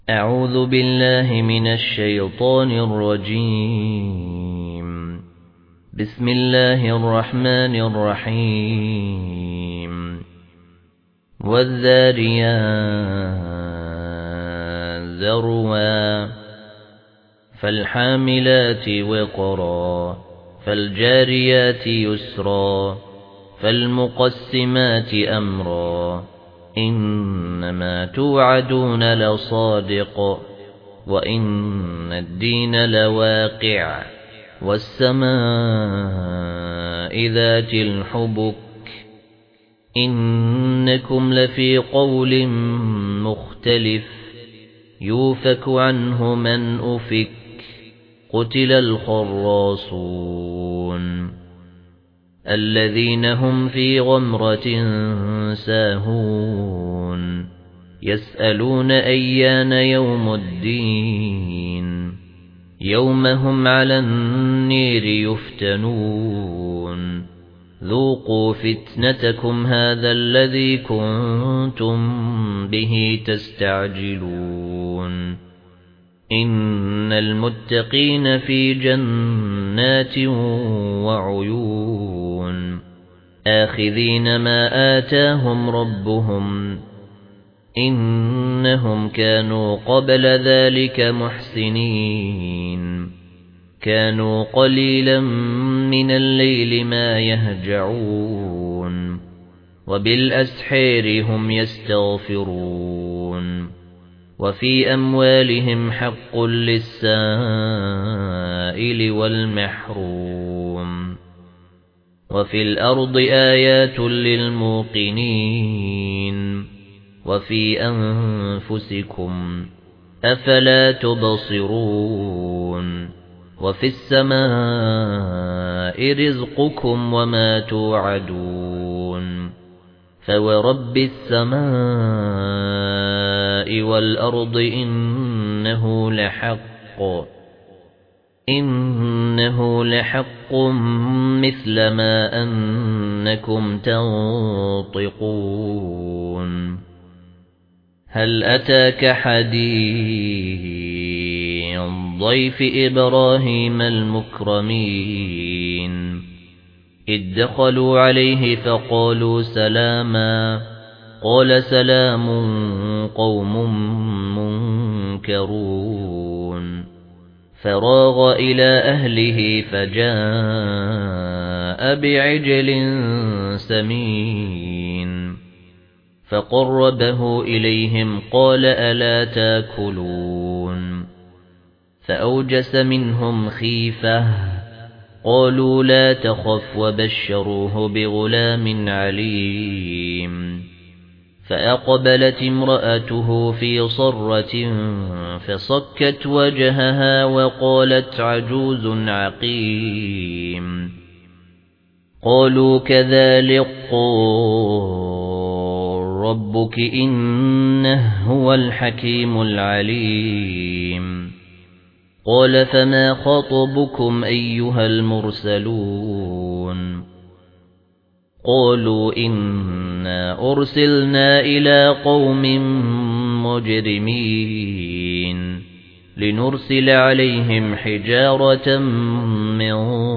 أعوذ بالله من الشيطان الرجيم. بسم الله الرحمن الرحيم. والذاريات ذروا فالحاملات وقرا فالجاريات يسرا فالمقسمات أمرا إنما توعدون لصادق وإن الدين لواقع والسماء ذات الحبك إنكم لفي قول مختلف يوفك عنه من أفك قتل الخراصون الذين هم في غمرة ساهون يسألون أيان يوم الدين يوم هم على النير يفتنون ذوقوا فتنتكم هذا الذي كنتم به تستعجلون إن المتقين في جنات وعيون آخذين ما آتاهم ربهم إنهم كانوا قبل ذلك محسنين كانوا قليلا من الليل ما يهجعون وبالأسحار هم يستغفرون وفي أموالهم حق للسائل والمحروم وفي الأرض آيات للموقنين وفي أنفسكم أفلا تبصرون وفي السماء رزقكم وما توعدون فورب السماء والأرض إنه لحق مثل ما أنكم تنطقون هل أتاك حديث ضيف إبراهيم المكرمين إذ دخلوا عليه فقالوا سلاما قال سلام قوم منكرون فراغ إلى أهله فجاء بعجل سمين فقربه إليهم قال ألا تاكلون فأوجس منهم خيفة قالوا لا تخف وبشروه بغلام عليم فأقبلت امرأته في صرة فصكت وجهها وقالت عجوز عقيم قالوا كذلك قال ربك إنه هو الحكيم العليم قال فما خطبكم أيها المرسلون قالوا إنا أرسلنا إلى قوم مجرمين لنرسل عليهم حجارة من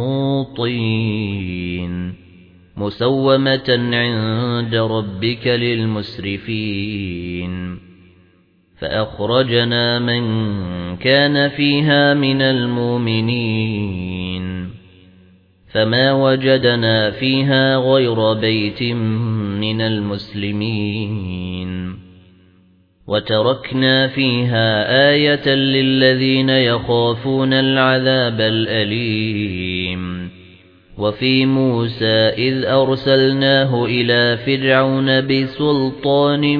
طين مسومة عند ربك للمسرفين فأخرجنا من كان فيها من المؤمنين فما وجدنا فيها غير بيت من المسلمين وتركنا فيها آية للذين يخافون العذاب الأليم وفي موسى إذ أرسلناه إلى فرعون بسلطان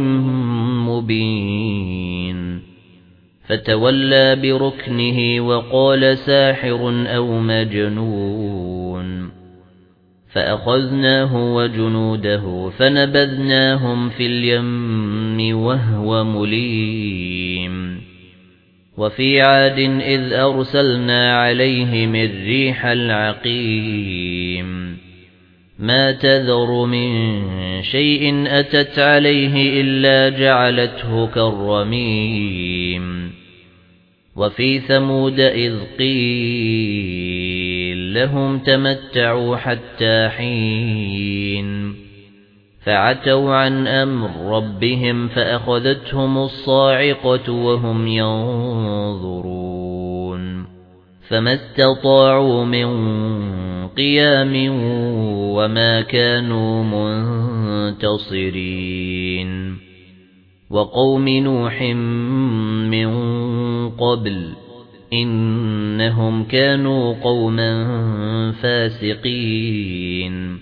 مبين فتولى بركنه وقال ساحر أو مجنون فأخذناه وجنوده فنبذناهم في اليم وهو مليم وفي عاد إذ أرسلنا عليهم الريح العقيم ما تذر من شيء أتت عليه إلا جعلته كالرميم وفي ثمود إذ قيل لهم تمتعوا حتى حين فعتوا عن أمر ربهم فأخذتهم الصاعقة وهم ينظرون فما استطاعوا من قيام وما كانوا منتصرين وقوم نوح من قبل إنهم كانوا قوما فاسقين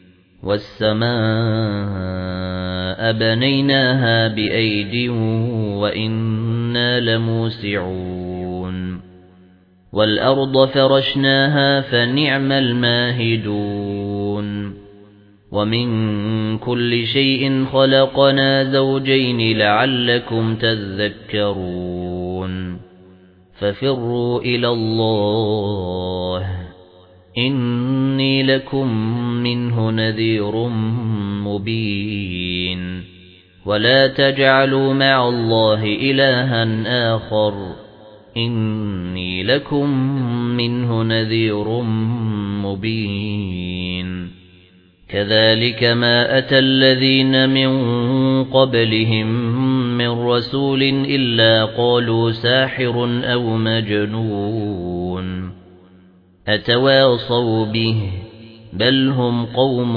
والسماء بنيناها بأيد وإنا لموسعون والأرض فرشناها فنعم الماهدون ومن كل شيء خلقنا زوجين لعلكم تذكرون ففروا إلى الله إني لكم منه نذير مبين ولا تجعلوا مع الله إلها آخر إني لكم منه نذير مبين كذلك ما أتى الذين من قبلهم من رسول إلا قالوا ساحر أو مجنون أتواصوا به بل هم قوم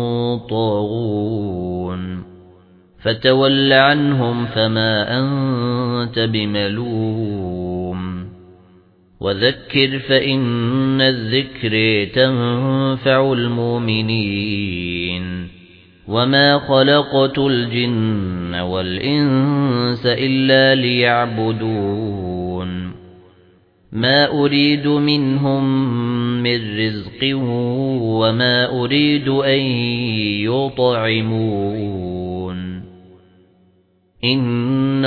طاغون فتول عنهم فما أنت بملوم وذكر فإن الذكر تنفع المؤمنين وما خلقت الجن والإنس إلا ليعبدون ما أريد منهم من رزق وما أريد أن يطعمون إن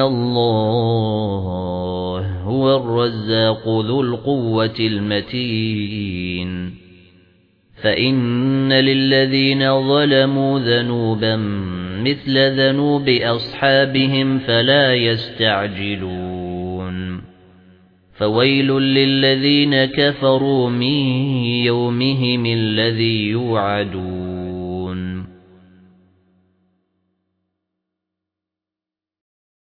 الله هو الرزاق ذو القوة المتين فإن للذين ظلموا ذنوبا مثل ذنوب أصحابهم فلا يستعجلون فويل للذين كفروا من يومهم الذي يوعدون